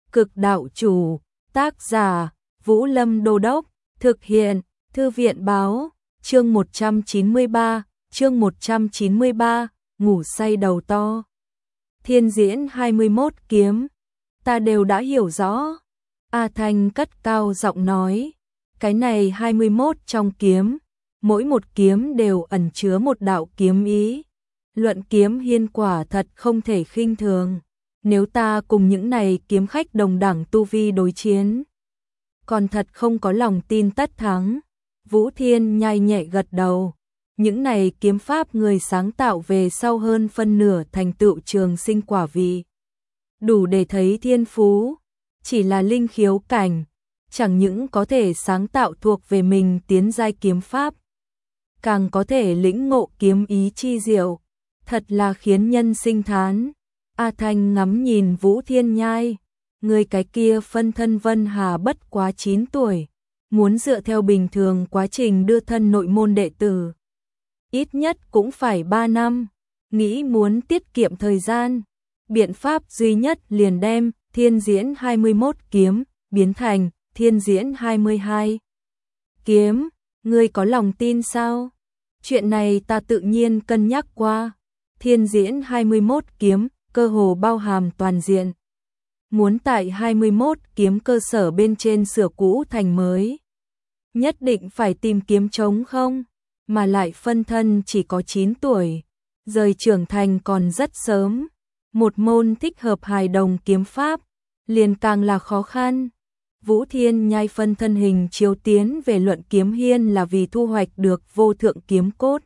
Cực đạo chủ, tác giả, Vũ Lâm Đô Đốc, thực hiện, Thư viện báo, chương 193, ngủ say đầu to. Thiên diễn 21 kiếm, ta đều đã hiểu rõ. A Thanh cất cao giọng nói, cái này 21 trong kiếm, mỗi một kiếm đều ẩn chứa một đạo kiếm ý. Luận kiếm hiên quả thật không thể khinh thường. Nếu ta cùng những này kiếm khách đồng đẳng tu vi đối chiến, còn thật không có lòng tin tất thắng. Vũ Thiên nhai nhẹ gật đầu. Những này kiếm pháp người sáng tạo về sau hơn phân nửa thành tựu trường sinh quả vị. Đủ để thấy thiên phú, chỉ là linh khiếu cảnh, chẳng những có thể sáng tạo thuộc về mình tiến giai kiếm pháp, càng có thể lĩnh ngộ kiếm ý chi diệu, thật là khiến nhân sinh thán. A Thanh ngắm nhìn Vũ Thiên Nhai, người cái kia phân thân Vân Hà bất quá 9 tuổi, muốn dựa theo bình thường quá trình đưa thân nội môn đệ tử, ít nhất cũng phải 3 năm, nghĩ muốn tiết kiệm thời gian, biện pháp duy nhất liền đem Thiên diễn 21 kiếm biến thành Thiên diễn 22 kiếm, ngươi có lòng tin sao? Chuyện này ta tự nhiên cân nhắc qua. Thiên diễn 21 kiếm cơ hồ bao hàm toàn diện. Muốn tại 21 kiếm cơ sở bên trên sửa cũ thành mới, nhất định phải tìm kiếm trống không, mà lại phân thân chỉ có 9 tuổi, rời trưởng thành còn rất sớm. Một môn thích hợp hài đồng kiếm pháp, liền càng là khó khăn. Vũ Thiên Nhai phân thân hình chiếu tiến về luận kiếm hiên là vì thu hoạch được vô thượng kiếm cốt.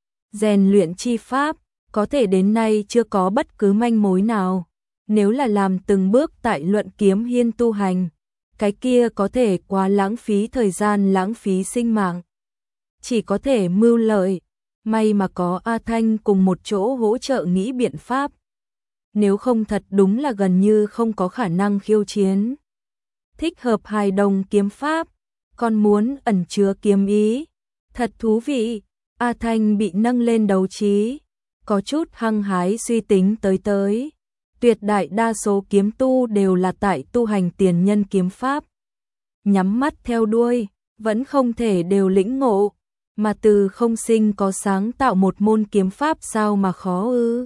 Rèn luyện chi pháp, có thể đến nay chưa có bất cứ manh mối nào. Nếu là làm từng bước tại luận kiếm hiên tu hành, cái kia có thể quá lãng phí thời gian, lãng phí sinh mạng. Chỉ có thể mưu lợi, may mà có A Thanh cùng một chỗ hỗ trợ nghĩ biện pháp. Nếu không thật đúng là gần như không có khả năng khiêu chiến. Thích hợp hài đồng kiếm pháp, còn muốn ẩn chứa kiếm ý. Thật thú vị, A Thanh bị nâng lên đấu trí, có chút hăng hái suy tính tới. Tuyệt đại đa số kiếm tu đều là tại tu hành tiền nhân kiếm pháp. Nhắm mắt theo đuôi, vẫn không thể đều lĩnh ngộ, mà từ không sinh có sáng tạo một môn kiếm pháp sao mà khó ư.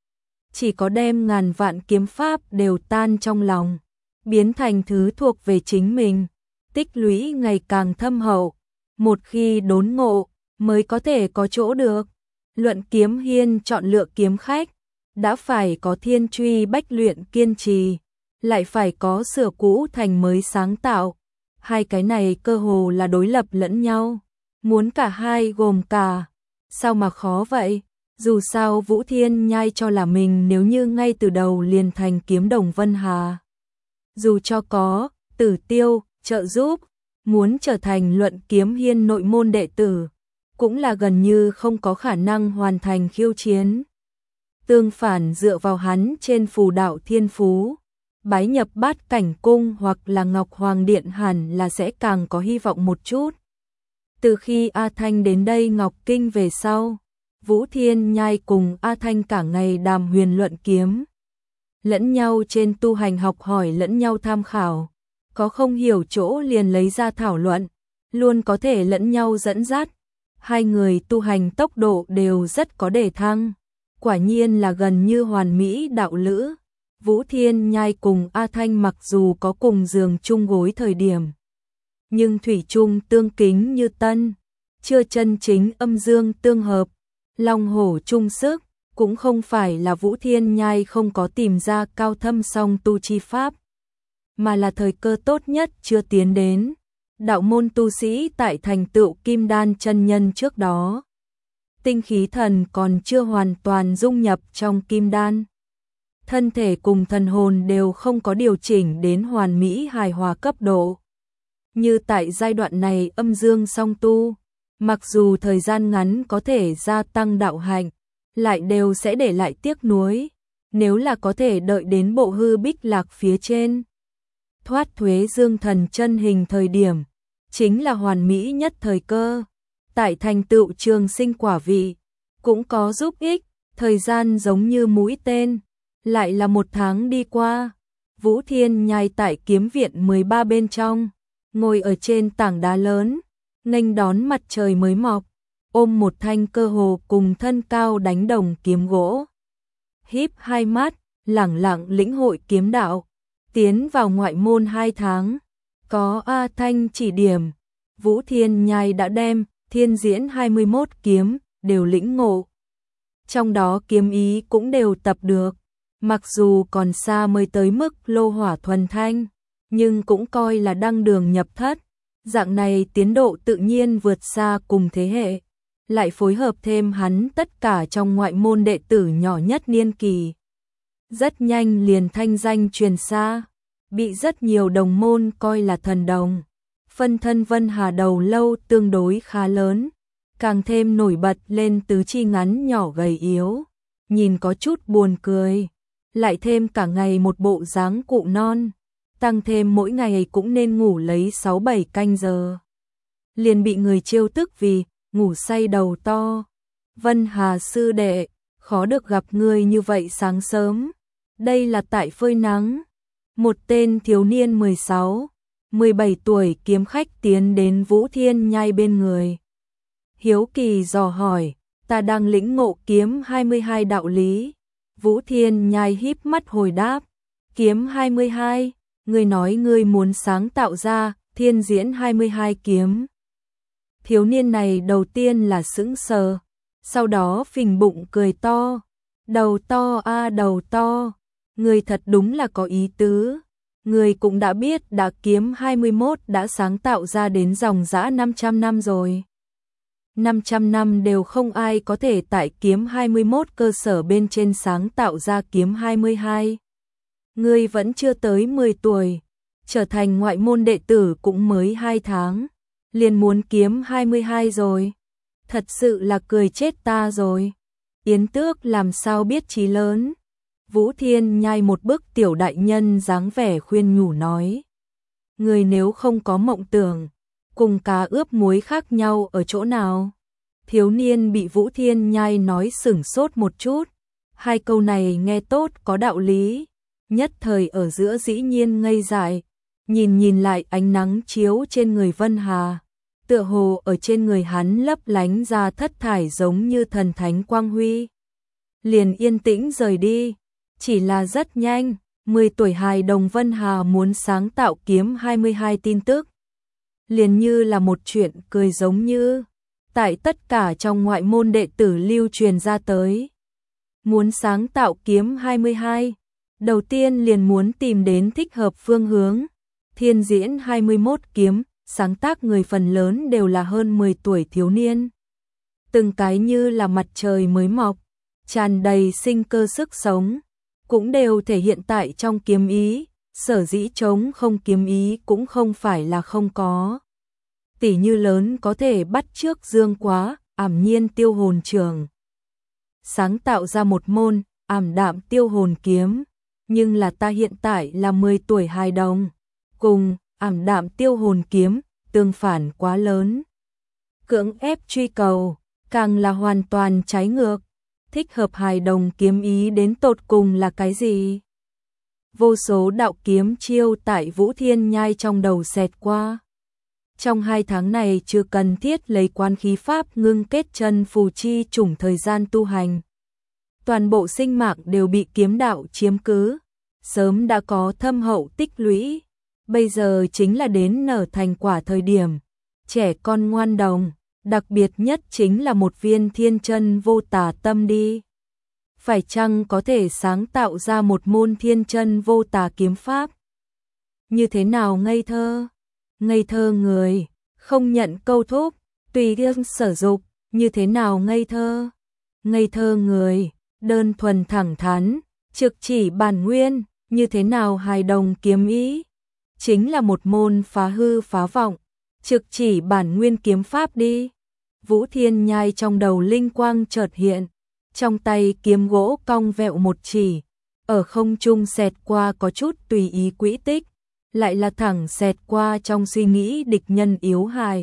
Chỉ có đem ngàn vạn kiếm pháp đều tan trong lòng, biến thành thứ thuộc về chính mình, tích lũy ngày càng thâm hậu, một khi đốn ngộ mới có thể có chỗ được. Luận kiếm hiên chọn lựa kiếm khách, đã phải có thiên truy bách luyện kiên trì, lại phải có sửa cũ thành mới sáng tạo. Hai cái này cơ hồ là đối lập lẫn nhau, muốn cả hai gồm cả, sao mà khó vậy? Dù sao Vũ Thiên Nhai cho là mình nếu như ngay từ đầu liền thành kiếm đồng Vân Hà, dù cho có Tử Tiêu trợ giúp, muốn trở thành luận kiếm hiên nội môn đệ tử, cũng là gần như không có khả năng hoàn thành khiêu chiến. Tương phản dựa vào hắn trên phù đạo thiên phú, bái nhập Bát Cảnh Cung hoặc là Ngọc Hoàng Điện hẳn là sẽ càng có hy vọng một chút. Từ khi A Thanh đến đây Ngọc Kinh về sau, Vũ Thiên Nhai cùng A Thanh cả ngày đàm huyền luận kiếm. Lẫn nhau trên tu hành học hỏi, lẫn nhau tham khảo, có không hiểu chỗ liền lấy ra thảo luận, luôn có thể lẫn nhau dẫn dắt. Hai người tu hành tốc độ đều rất có đề thăng, quả nhiên là gần như hoàn mỹ đạo lữ. Vũ Thiên Nhai cùng A Thanh mặc dù có cùng giường chung gối thời điểm, nhưng thủy chung tương kính như tân, chưa chân chính âm dương tương hợp, long hổ chung sức. Cũng không phải là Vũ Thiên Nhai không có tìm ra cao thâm song tu chi pháp, mà là thời cơ tốt nhất chưa tiến đến. Đạo môn tu sĩ tại thành tựu kim đan chân nhân trước đó, tinh khí thần còn chưa hoàn toàn dung nhập trong kim đan. Thân thể cùng thần hồn đều không có điều chỉnh đến hoàn mỹ hài hòa cấp độ. Như tại giai đoạn này âm dương song tu, mặc dù thời gian ngắn có thể gia tăng đạo hạnh, lại đều sẽ để lại tiếc nuối. Nếu là có thể đợi đến bộ hư bích lạc phía trên, thoát thuế dương thần chân hình thời điểm, chính là hoàn mỹ nhất thời cơ. Tại thành tựu trường sinh quả vị, cũng có giúp ích. Thời gian giống như mũi tên, lại là 1 tháng đi qua. Vũ Thiên Nhai tại kiếm viện 13 bên trong, ngồi ở trên tảng đá lớn, nghênh đón mặt trời mới mọc, ôm một thanh cơ hồ cùng thân cao đánh đồng kiếm gỗ. Híp hai mắt, lẳng lặng lĩnh hội kiếm đạo, tiến vào ngoại môn 2 tháng, có A Thanh chỉ điểm, Vũ Thiên Nhai đã đem Thiên Diễn 21 kiếm đều lĩnh ngộ. Trong đó kiếm ý cũng đều tập được, mặc dù còn xa mới tới mức lô hỏa thuần thanh, nhưng cũng coi là đăng đường nhập thất, dạng này tiến độ tự nhiên vượt xa cùng thế hệ, lại phối hợp thêm hắn tất cả trong ngoại môn đệ tử nhỏ nhất niên kỳ. Rất nhanh liền thanh danh truyền xa, bị rất nhiều đồng môn coi là thần đồng. Phân thân Vân Hà đầu lâu tương đối khá lớn, càng thêm nổi bật lên tứ chi ngắn nhỏ gầy yếu, nhìn có chút buồn cười, lại thêm cả ngày một bộ dáng cụ non, tăng thêm mỗi ngày cũng nên ngủ lấy 6-7 canh giờ. Liền bị người trêu tức vì ngủ say đầu to. Vân Hà sư đệ, khó được gặp người như vậy sáng sớm, đây là tại phơi nắng. Một tên thiếu niên 16-17 tuổi kiếm khách tiến đến Vũ Thiên Nhai bên người. Hiếu kỳ dò hỏi, ta đang lĩnh ngộ kiếm 22 đạo lý. Vũ Thiên Nhai híp mắt hồi đáp, kiếm 22, ngươi nói ngươi muốn sáng tạo ra Thiên Diễn 22 kiếm. Thiếu niên này đầu tiên là sững sờ, sau đó phình bụng cười to, đầu to a đầu to, ngươi thật đúng là có ý tứ. Người cũng đã biết đã kiếm 21 đã sáng tạo ra đến dòng dã 500 năm rồi. 500 năm đều không ai có thể tại kiếm 21 cơ sở bên trên sáng tạo ra kiếm 22. Ngươi vẫn chưa tới 10 tuổi, trở thành ngoại môn đệ tử cũng mới 2 tháng, liền muốn kiếm 22 rồi. Thật sự là cười chết ta rồi. Yến Tước làm sao biết trí lớn. Vũ Thiên Nhai một bức tiểu đại nhân dáng vẻ khuyên nhủ nói. Người nếu không có mộng tưởng, cùng cá ướp muối khác nhau ở chỗ nào? Thiếu niên bị Vũ Thiên Nhai nói sửng sốt một chút. Hai câu này nghe tốt có đạo lý. Nhất thời ở giữa dĩ nhiên ngây dại. Nhìn lại ánh nắng chiếu trên người Vân Hà. Tựa hồ ở trên người hắn lấp lánh ra thất thải giống như thần thánh quang huy. Liền yên tĩnh rời đi. Chỉ là rất nhanh, 10 tuổi hài đồng Vân Hà muốn sáng tạo kiếm 22 tin tức. Liền như là một chuyện cười giống như, tại tất cả trong ngoại môn đệ tử lưu truyền ra tới. Muốn sáng tạo kiếm 22, đầu tiên liền muốn tìm đến thích hợp phương hướng. Thiên Diễn 21 kiếm, sáng tác người phần lớn đều là hơn 10 tuổi thiếu niên. Từng cái như là mặt trời mới mọc, tràn đầy sinh cơ sức sống. Cũng đều thể hiện tại trong kiếm ý, sở dĩ trống không kiếm ý cũng không phải là không có. Tỷ như lớn có thể bắt chước Dương Quá, ảm nhiên tiêu hồn trường. Sáng tạo ra một môn, ảm đạm tiêu hồn kiếm, nhưng là ta hiện tại là 10 tuổi hài đồng, cùng ảm đạm tiêu hồn kiếm, tương phản quá lớn. Cưỡng ép truy cầu, càng là hoàn toàn trái ngược. Thích hợp hài đồng kiếm ý đến tột cùng là cái gì? Vô số đạo kiếm chiêu tại Vũ Thiên Nhai trong đầu xẹt qua. Trong 2 tháng này chưa cần thiết lấy quan khí pháp ngưng kết chân phù chi chủng thời gian tu hành. Toàn bộ sinh mạng đều bị kiếm đạo chiếm cứ, sớm đã có thâm hậu tích lũy, bây giờ chính là đến nở thành quả thời điểm. Trẻ con ngoan đồng, đặc biệt nhất chính là một viên thiên chân vô tà tâm đi. Phải chăng có thể sáng tạo ra một môn thiên chân vô tà kiếm pháp? Như thế nào ngây thơ? Ngây thơ người, không nhận câu thúc, tùy riêng sở dục, như thế nào ngây thơ? Ngây thơ người, đơn thuần thẳng thắn, trực chỉ bản nguyên, như thế nào hài đồng kiếm ý? Chính là một môn phá hư phá vọng, trực chỉ bản nguyên kiếm pháp đi. Vũ Thiên Nhai trong đầu linh quang chợt hiện, trong tay kiếm gỗ cong vẹo một chỉ, ở không trung xẹt qua có chút tùy ý quỹ tích, lại là thẳng xẹt qua trong suy nghĩ địch nhân yếu hại.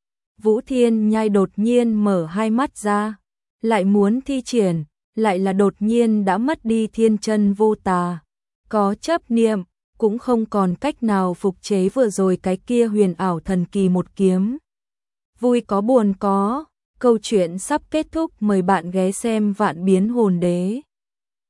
Vũ Thiên Nhai đột nhiên mở hai mắt ra, lại muốn thi triển, lại là đột nhiên đã mất đi thiên chân vô tà, có chấp niệm, cũng không còn cách nào phục chế vừa rồi cái kia huyền ảo thần kỳ một kiếm. Vui có buồn có, câu chuyện sắp kết thúc, mời bạn ghé xem Vạn Biến Hồn Đế.